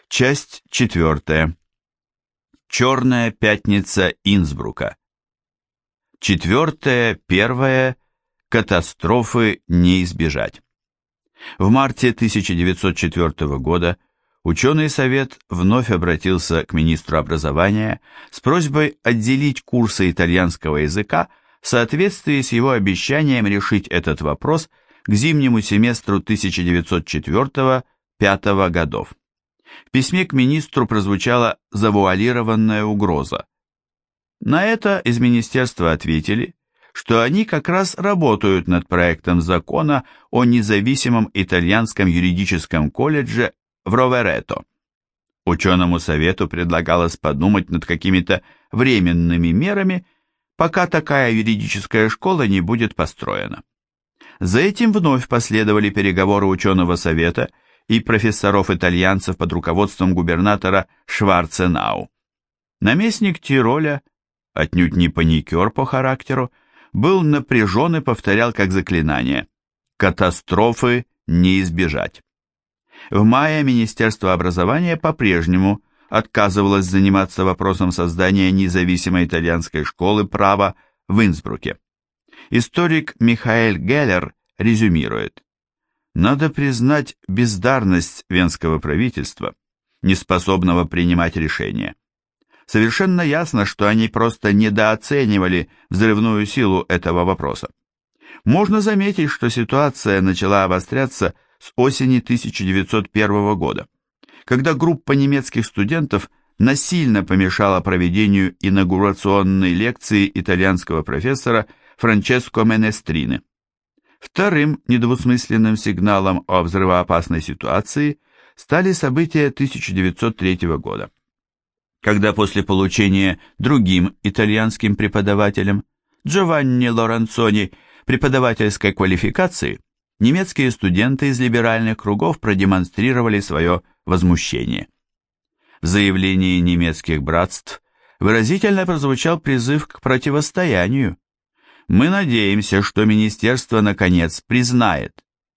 Часть 4. Черная пятница Инсбрука. 4.1. Катастрофы не избежать. В марте 1904 года ученый совет вновь обратился к министру образования с просьбой отделить курсы итальянского языка в соответствии с его обещанием решить этот вопрос к зимнему семестру 1904-1905 годов. В письме к министру прозвучала завуалированная угроза. На это из министерства ответили, что они как раз работают над проектом закона о независимом итальянском юридическом колледже в Роверето. Ученому совету предлагалось подумать над какими-то временными мерами, пока такая юридическая школа не будет построена. За этим вновь последовали переговоры ученого совета и профессоров-итальянцев под руководством губернатора Шварценау. Наместник Тироля, отнюдь не паникер по характеру, был напряжен и повторял как заклинание: «Катастрофы не избежать». В мае Министерство образования по-прежнему отказывалось заниматься вопросом создания независимой итальянской школы права в Инсбруке. Историк Михаэль Геллер резюмирует: «Надо признать бездарность венского правительства, неспособного принимать решения. Совершенно ясно, что они просто недооценивали взрывную силу этого вопроса. Можно заметить, что ситуация начала обостряться с осени 1901 года, когда группа немецких студентов насильно помешала проведению инаугурационной лекции итальянского профессора Франческо Менестрины. Вторым недвусмысленным сигналом о взрывоопасной ситуации стали события 1903 года, когда после получения другим итальянским преподавателем Джованни Лоренцони преподавательской квалификации немецкие студенты из либеральных кругов продемонстрировали свое возмущение. В заявлении немецких братств выразительно прозвучал призыв к противостоянию. Мы надеемся, что министерство наконец признает: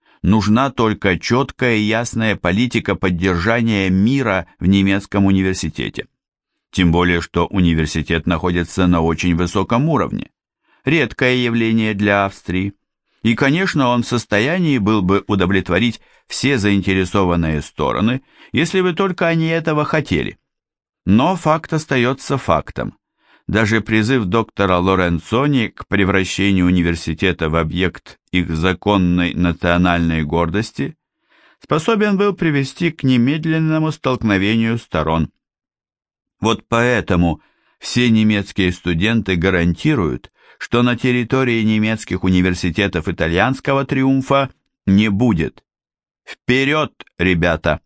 нужна только четкая и ясная политика поддержания мира в немецком университете. Тем более, что университет находится на очень высоком уровне. Редкое явление для Австрии. И, конечно, он в состоянии был бы удовлетворить все заинтересованные стороны, если бы только они этого хотели. Но факт остается фактом. Даже призыв доктора Лоренцони к превращению университета в объект их законной национальной гордости способен был привести к немедленному столкновению сторон. Вот поэтому все немецкие студенты гарантируют, что на территории немецких университетов итальянского триумфа не будет. Вперед, ребята!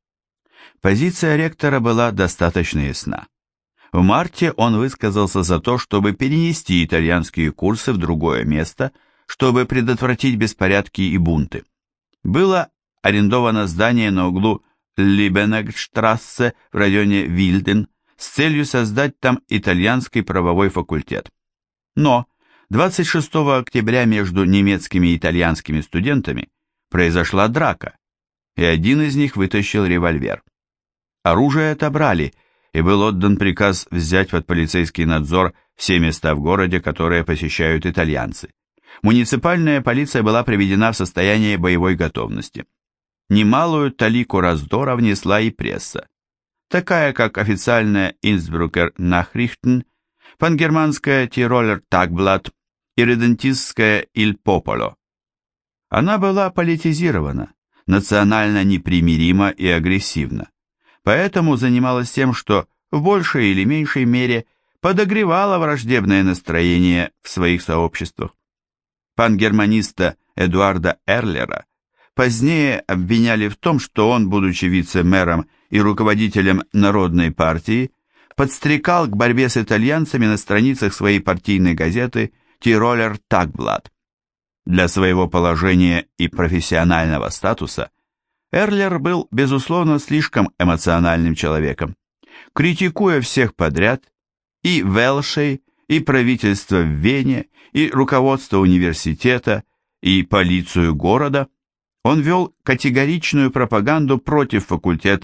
Позиция ректора была достаточно ясна. В марте он высказался за то, чтобы перенести итальянские курсы в другое место, чтобы предотвратить беспорядки и бунты. Было арендовано здание на углу Либенегштрассе в районе Вильден с целью создать там итальянский правовой факультет. Но 26 октября между немецкими и итальянскими студентами произошла драка, и один из них вытащил револьвер. Оружие отобрали, и был отдан приказ взять под полицейский надзор все места в городе, которые посещают итальянцы. Муниципальная полиция была приведена в состояние боевой готовности. Немалую талику раздора внесла и пресса, такая как официальная Инсбрукер Nachrichten, пангерманская Тиролер Tagblatt и редентистская Il Popolo. Она была политизирована, национально непримирима и агрессивна, поэтому занималась тем, что в большей или меньшей мере подогревала враждебное настроение в своих сообществах. Пангерманиста Эдуарда Эрлера позднее обвиняли в том, что он, будучи вице-мэром и руководителем Народной партии, подстрекал к борьбе с итальянцами на страницах своей партийной газеты «Тиролер Tagblatt». Для своего положения и профессионального статуса Эрлер был, безусловно, слишком эмоциональным человеком. Критикуя всех подряд, и Велшей, и правительство в Вене, и руководство университета, и полицию города, он вел категоричную пропаганду против факультета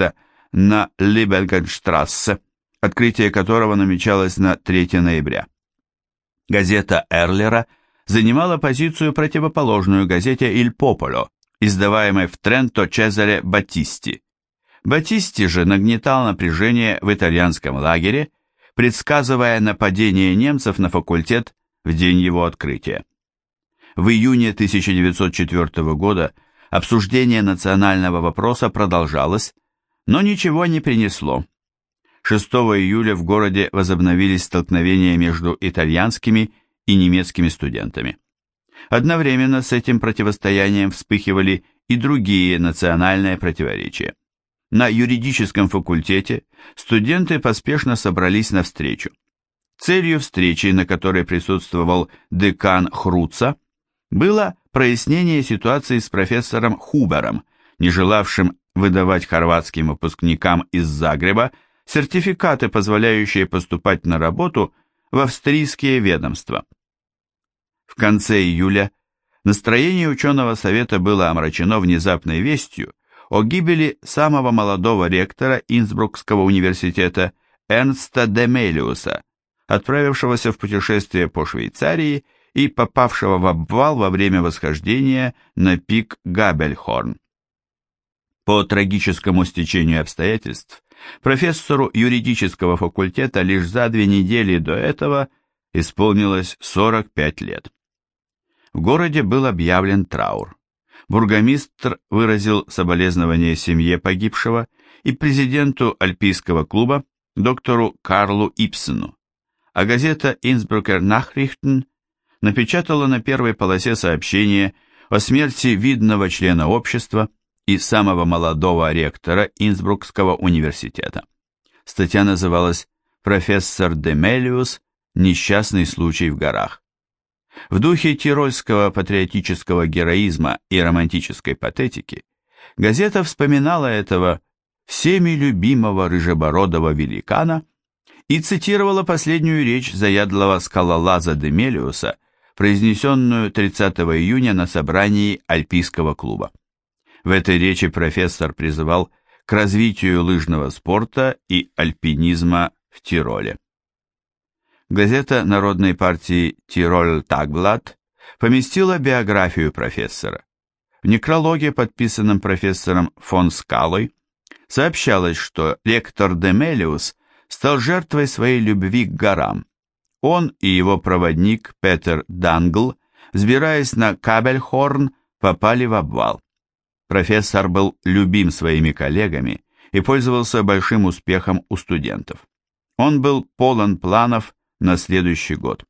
на Либергенштрассе, открытие которого намечалось на 3 ноября. Газета Эрлера занимала позицию противоположную газете «Иль Пополо», издаваемой в Тренто Чезаре Батисти. Батисти же нагнетал напряжение в итальянском лагере, предсказывая нападение немцев на факультет в день его открытия. В июне 1904 года обсуждение национального вопроса продолжалось, но ничего не принесло. 6 июля в городе возобновились столкновения между итальянскими и немецкими студентами. Одновременно с этим противостоянием вспыхивали и другие национальные противоречия. На юридическом факультете студенты поспешно собрались на встречу. Целью встречи, на которой присутствовал декан Хруца, было прояснение ситуации с профессором Хубером, не желавшим выдавать хорватским выпускникам из Загреба сертификаты, позволяющие поступать на работу в австрийские ведомства. В конце июля настроение ученого совета было омрачено внезапной вестью о гибели самого молодого ректора Инсбрукского университета Эрнста Демелиуса, отправившегося в путешествие по Швейцарии и попавшего в обвал во время восхождения на пик Габельхорн. По трагическому стечению обстоятельств, профессору юридического факультета лишь за 2 недели до этого исполнилось 45 лет. В городе был объявлен траур. Бургомистр выразил соболезнование семье погибшего и президенту Альпийского клуба, доктору Карлу Ипсену, а газета «Инсбрукер Nachrichten» напечатала на первой полосе сообщение о смерти видного члена общества и самого молодого ректора Инсбрукского университета. Статья называлась «Профессор Демелиус. Несчастный случай в горах». В духе тирольского патриотического героизма и романтической патетики газета вспоминала этого всеми любимого рыжебородого великана и цитировала последнюю речь заядлого скалолаза Демелиуса, произнесенную 30 июня на собрании Альпийского клуба. В этой речи профессор призывал к развитию лыжного спорта и альпинизма в Тироле. Газета Народной партии «Тироль Тагблат» поместила биографию профессора. В некрологе, подписанном профессором фон Скалой, сообщалось, что ректор Демелиус стал жертвой своей любви к горам. Он и его проводник Петер Дангл, взбираясь на Кабельхорн, попали в обвал. Профессор был любим своими коллегами и пользовался большим успехом у студентов. Он был полон планов на следующий год.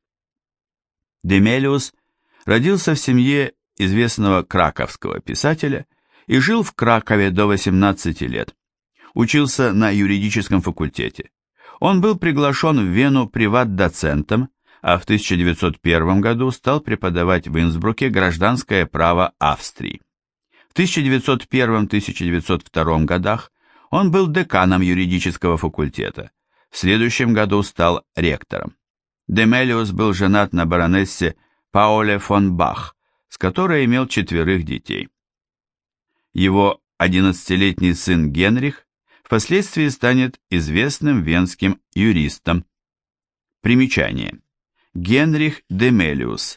Демелиус родился в семье известного краковского писателя и жил в Кракове до 18 лет. Учился на юридическом факультете. Он был приглашен в Вену приват-доцентом, а в 1901 году стал преподавать в Инсбруке гражданское право Австрии. В 1901-1902 годах он был деканом юридического факультета. В следующем году стал ректором. Демелиус был женат на баронессе Пауле фон Бах, с которой имел 4 детей. Его 11-летний сын Генрих впоследствии станет известным венским юристом. Примечание. Генрих Демелиус,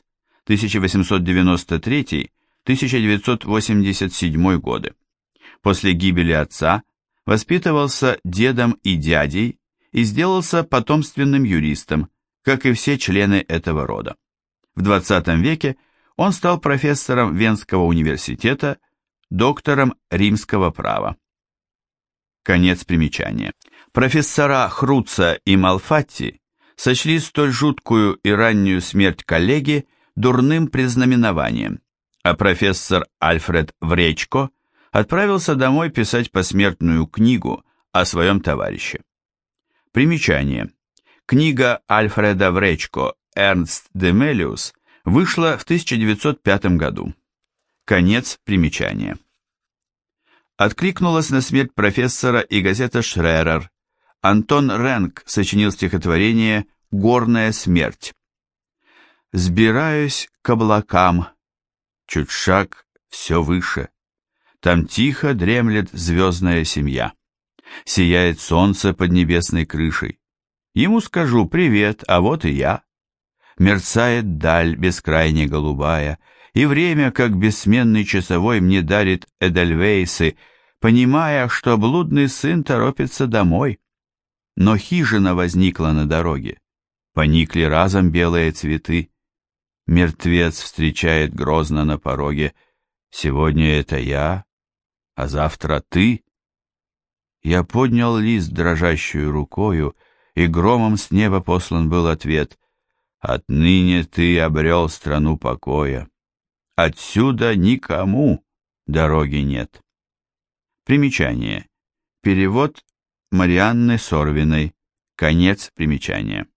1893-1987 годы. После гибели отца воспитывался дедом и дядей и сделался потомственным юристом, как и все члены этого рода. В 20 веке он стал профессором Венского университета, доктором римского права. Конец примечания. Профессора Хруца и Малфатти сочли столь жуткую и раннюю смерть коллеги дурным предзнаменованием, а профессор Альфред Вречко отправился домой писать посмертную книгу о своем товарище. Примечание. Книга Альфреда Вречко «Эрнст Демелиус» вышла в 1905 году. Конец примечания. Откликнулась на смерть профессора и газета «Шререр». Антон Ренк сочинил стихотворение «Горная смерть». «Сбираюсь к облакам, чуть шаг все выше, там тихо дремлет звездная семья. Сияет солнце под небесной крышей. Ему скажу привет, а вот и я. Мерцает даль бескрайне голубая, и время, как бессменный часовой, мне дарит эдельвейсы, понимая, что блудный сын торопится домой. Но хижина возникла на дороге, поникли разом белые цветы. Мертвец встречает грозно на пороге. Сегодня это я, а завтра ты. Я поднял лист дрожащую рукою, и громом с неба послан был ответ: «Отныне ты обрел страну покоя. Отсюда никому дороги нет». Примечание. Перевод Марианны Сорвиной. Конец примечания.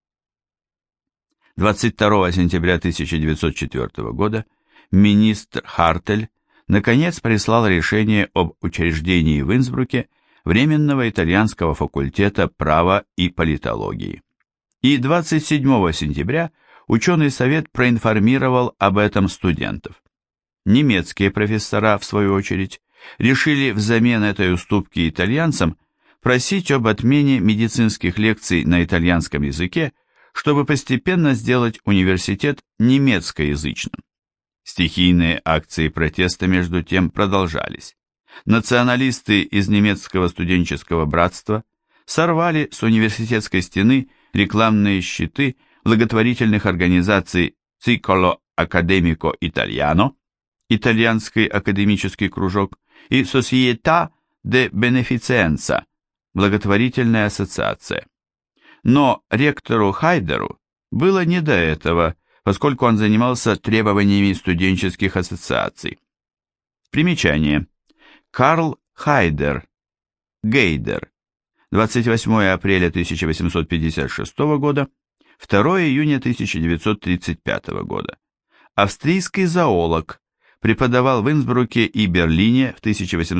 22 сентября 1904 года министр Хартель наконец прислал решение об учреждении в Инсбруке Временного итальянского факультета права и политологии. И 27 сентября ученый совет проинформировал об этом студентов. Немецкие профессора, в свою очередь, решили взамен этой уступки итальянцам просить об отмене медицинских лекций на итальянском языке, чтобы постепенно сделать университет немецкоязычным. Стихийные акции протеста между тем продолжались. Националисты из немецкого студенческого братства сорвали с университетской стены рекламные щиты благотворительных организаций Circolo Accademico Italiano, итальянский академический кружок, и Società de Beneficenza, благотворительная ассоциация. Но ректору Хайдеру было не до этого, поскольку он занимался требованиями студенческих ассоциаций. Примечание. Карл Хайдер, Гейдер, 28 апреля 1856 года, 2 июня 1935 года. Австрийский зоолог, преподавал в Инсбруке и Берлине в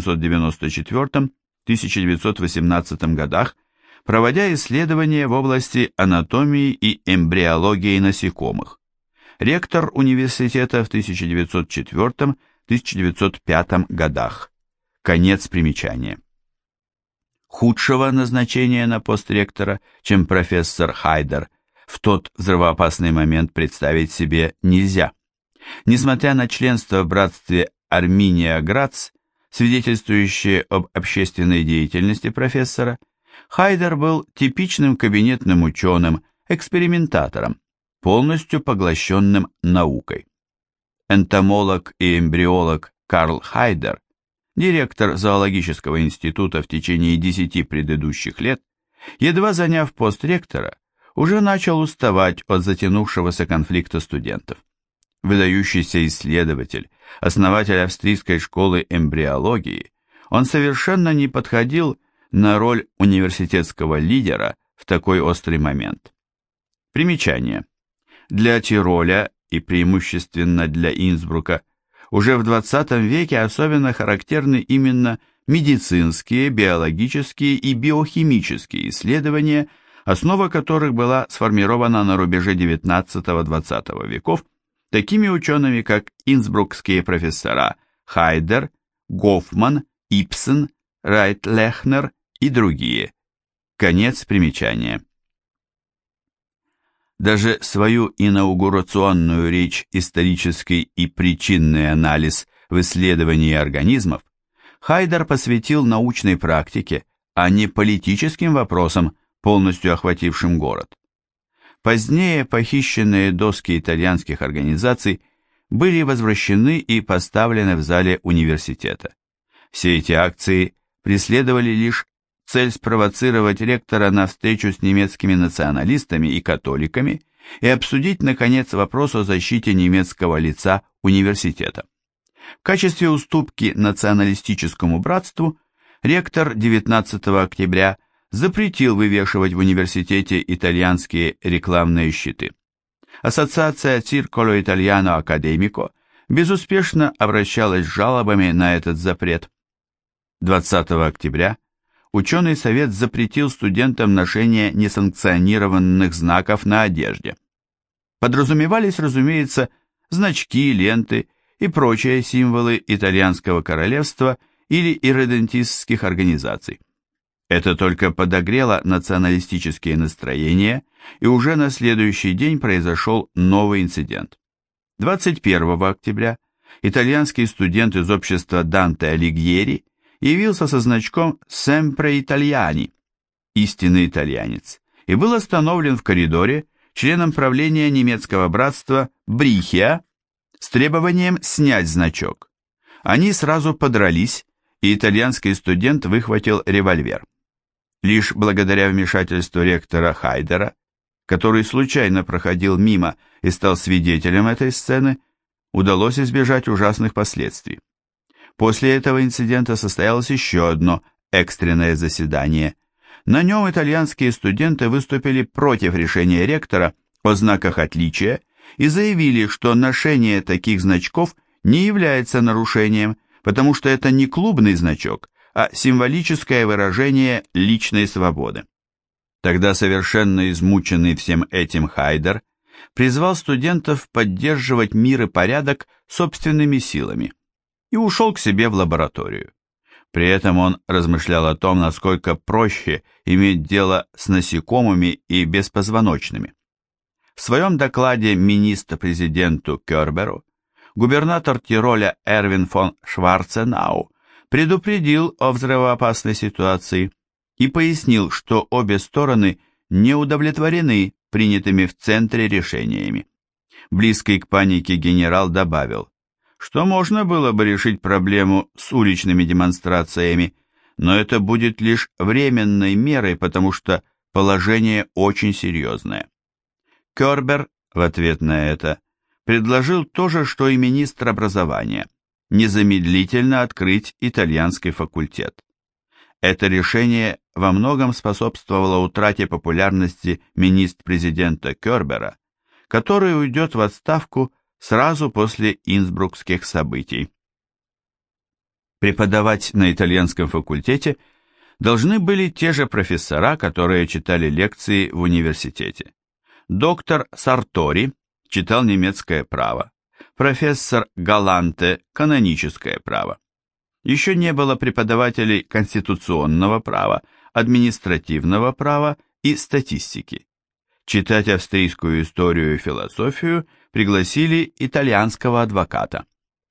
1894-1918 годах, проводя исследования в области анатомии и эмбриологии насекомых. Ректор университета в 1904-1905 годах. Конец примечания. Худшего назначения на пост ректора, чем профессор Хайдер, в тот взрывоопасный момент представить себе нельзя. Несмотря на членство в братстве Арминия Грац, свидетельствующее об общественной деятельности профессора, Хайдер был типичным кабинетным ученым, экспериментатором, полностью поглощенным наукой. Энтомолог и эмбриолог Карл Хайдер, директор зоологического института в течение 10 предыдущих лет, едва заняв пост ректора, уже начал уставать от затянувшегося конфликта студентов. Выдающийся исследователь, основатель австрийской школы эмбриологии, он совершенно не подходил на роль университетского лидера в такой острый момент. Примечание. Для Тироля и преимущественно для Инсбрука уже в 20 веке особенно характерны именно медицинские, биологические и биохимические исследования, основа которых была сформирована на рубеже XIX-XX веков такими учеными, как инсбрукские профессора Хайдер, Гофман, Ипсен, Райт-Лехнер и другие. Конец примечания. Даже свою инаугурационную речь «Исторический и причинный анализ в исследовании организмов» Хайдер посвятил научной практике, а не политическим вопросам, полностью охватившим город. Позднее похищенные доски итальянских организаций были возвращены и поставлены в зале университета. Все эти акции преследовали лишь цель спровоцировать ректора на встречу с немецкими националистами и католиками и обсудить, наконец, вопрос о защите немецкого лица университета. В качестве уступки националистическому братству ректор 19 октября запретил вывешивать в университете итальянские рекламные щиты. Ассоциация Circolo Italiano Accademico безуспешно обращалась с жалобами на этот запрет. 20 октября ученый совет запретил студентам ношение несанкционированных знаков на одежде. Подразумевались, разумеется, значки, ленты и прочие символы итальянского королевства или ирредентистских организаций. Это только подогрело националистические настроения, и уже на следующий день произошел новый инцидент. 21 октября итальянский студент из общества Данте Алигьери явился со значком «Sempre Italiani» – «Истинный итальянец», и был остановлен в коридоре членом правления немецкого братства Брихия с требованием снять значок. Они сразу подрались, и итальянский студент выхватил револьвер. Лишь благодаря вмешательству ректора Хайдера, который случайно проходил мимо и стал свидетелем этой сцены, удалось избежать ужасных последствий. После этого инцидента состоялось еще одно экстренное заседание. На нем итальянские студенты выступили против решения ректора о знаках отличия и заявили, что ношение таких значков не является нарушением, потому что это не клубный значок, а символическое выражение личной свободы. Тогда совершенно измученный всем этим Хайдер призвал студентов поддерживать мир и порядок собственными силами и ушел к себе в лабораторию. При этом он размышлял о том, насколько проще иметь дело с насекомыми и беспозвоночными. В своем докладе министру-президенту Керберу губернатор Тироля Эрвин фон Шварценау предупредил о взрывоопасной ситуации и пояснил, что обе стороны не удовлетворены принятыми в центре решениями. Близкий к панике генерал добавил, что можно было бы решить проблему с уличными демонстрациями, но это будет лишь временной мерой, потому что положение очень серьезное. Кербер в ответ на это предложил то же, что и министр образования – незамедлительно открыть итальянский факультет. Это решение во многом способствовало утрате популярности министра-президента Кербера, который уйдет в отставку сразу после инсбрукских событий. Преподавать на итальянском факультете должны были те же профессора, которые читали лекции в университете. Доктор Сартори читал немецкое право, профессор Галанте – каноническое право. Еще не было преподавателей конституционного права, административного права и статистики. Читать австрийскую историю и философию пригласили итальянского адвоката.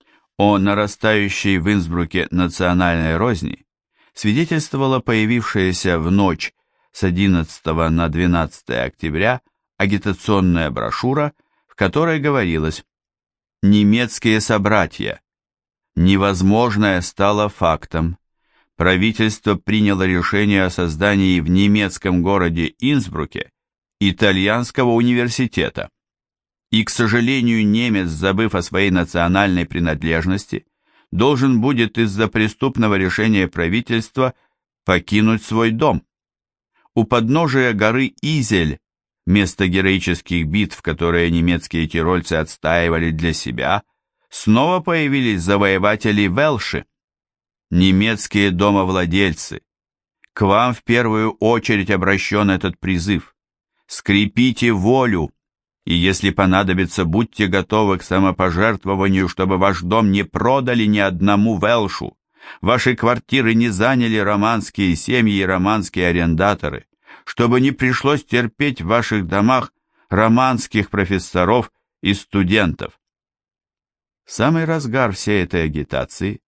О нарастающей в Инсбруке национальной розни свидетельствовала появившаяся в ночь с 11 на 12 октября агитационная брошюра, в которой говорилось: «Немецкие собратья, невозможное стало фактом. Правительство приняло решение о создании в немецком городе Инсбруке итальянского университета. И, к сожалению, немец, забыв о своей национальной принадлежности, должен будет из-за преступного решения правительства покинуть свой дом. У подножия горы Изель, место героических битв, которые немецкие тирольцы отстаивали для себя, снова появились завоеватели Велши. Немецкие домовладельцы, к вам в первую очередь обращен этот призыв. Скрепите волю, и если понадобится, будьте готовы к самопожертвованию, чтобы ваш дом не продали ни одному Велшу, ваши квартиры не заняли романские семьи и романские арендаторы, чтобы не пришлось терпеть в ваших домах романских профессоров и студентов». В самый разгар всей этой агитации,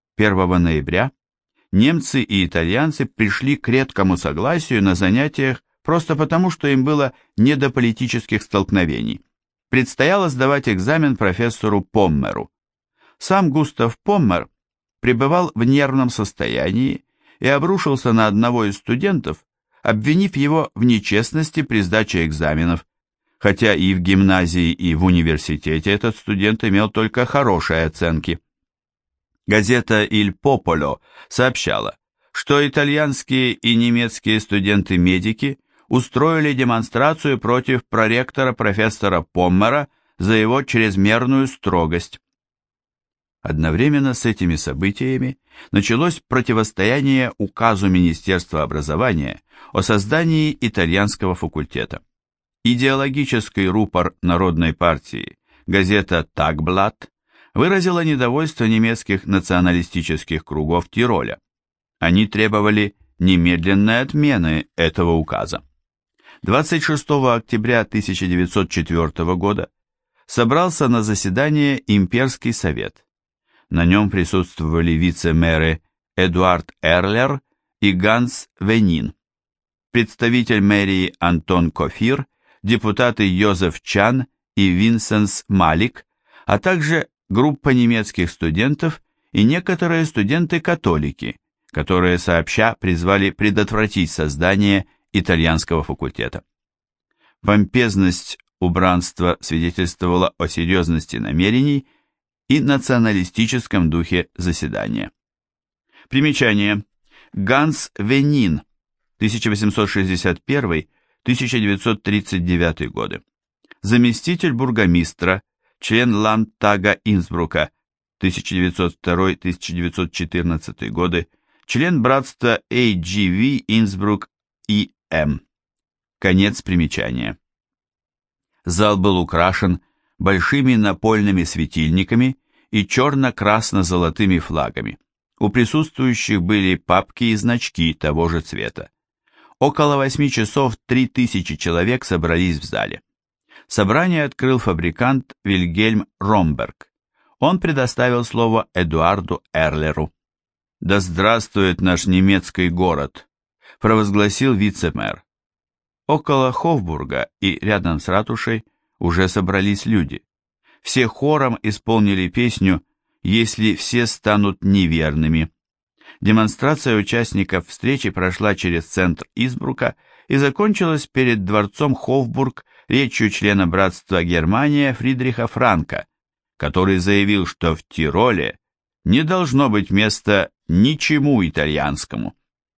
1 ноября, немцы и итальянцы пришли к редкому согласию на занятиях просто потому, что им было не до политических столкновений. Предстояло сдавать экзамен профессору Поммеру. Сам Густав Поммер пребывал в нервном состоянии и обрушился на одного из студентов, обвинив его в нечестности при сдаче экзаменов, хотя и в гимназии, и в университете этот студент имел только хорошие оценки. Газета «Иль Пополо» сообщала, что итальянские и немецкие студенты-медики устроили демонстрацию против проректора профессора Поммера за его чрезмерную строгость. Одновременно с этими событиями началось противостояние указу Министерства образования о создании итальянского факультета. Идеологический рупор Народной партии, газета «Тагблат», выразила недовольство немецких националистических кругов Тироля. Они требовали немедленной отмены этого указа. 26 октября 1904 года собрался на заседание Имперский совет. На нем присутствовали вице-мэры Эдуард Эрлер и Ганс Венин, представитель мэрии Антон Кофир, депутаты Йозеф Чан и Винсенс Малик, а также группа немецких студентов и некоторые студенты-католики, которые сообща призвали предотвратить создание итальянского факультета. Помпезность убранства свидетельствовала о серьезности намерений и националистическом духе заседания. Примечание. Ганс Венин, 1861-1939 годы. Заместитель бургомистра, член Ландтага Инсбрука, 1902-1914 годы, член братства AGV Инсбрук И.М. Конец примечания. Зал был украшен большими напольными светильниками и черно-красно-золотыми флагами. У присутствующих были папки и значки того же цвета. Около 8 часов 3000 человек собрались в зале. Собрание открыл фабрикант Вильгельм Ромберг. Он предоставил слово Эдуарду Эрлеру. «Да здравствует наш немецкий город», – провозгласил вице-мэр. Около Хофбурга и рядом с ратушей уже собрались люди. Все хором исполнили песню «Если все станут неверными». Демонстрация участников встречи прошла через центр Инсбрука и закончилась перед дворцом Хофбург речью члена братства Германия Фридриха Франка, который заявил, что в Тироле не должно быть места ничему итальянскому.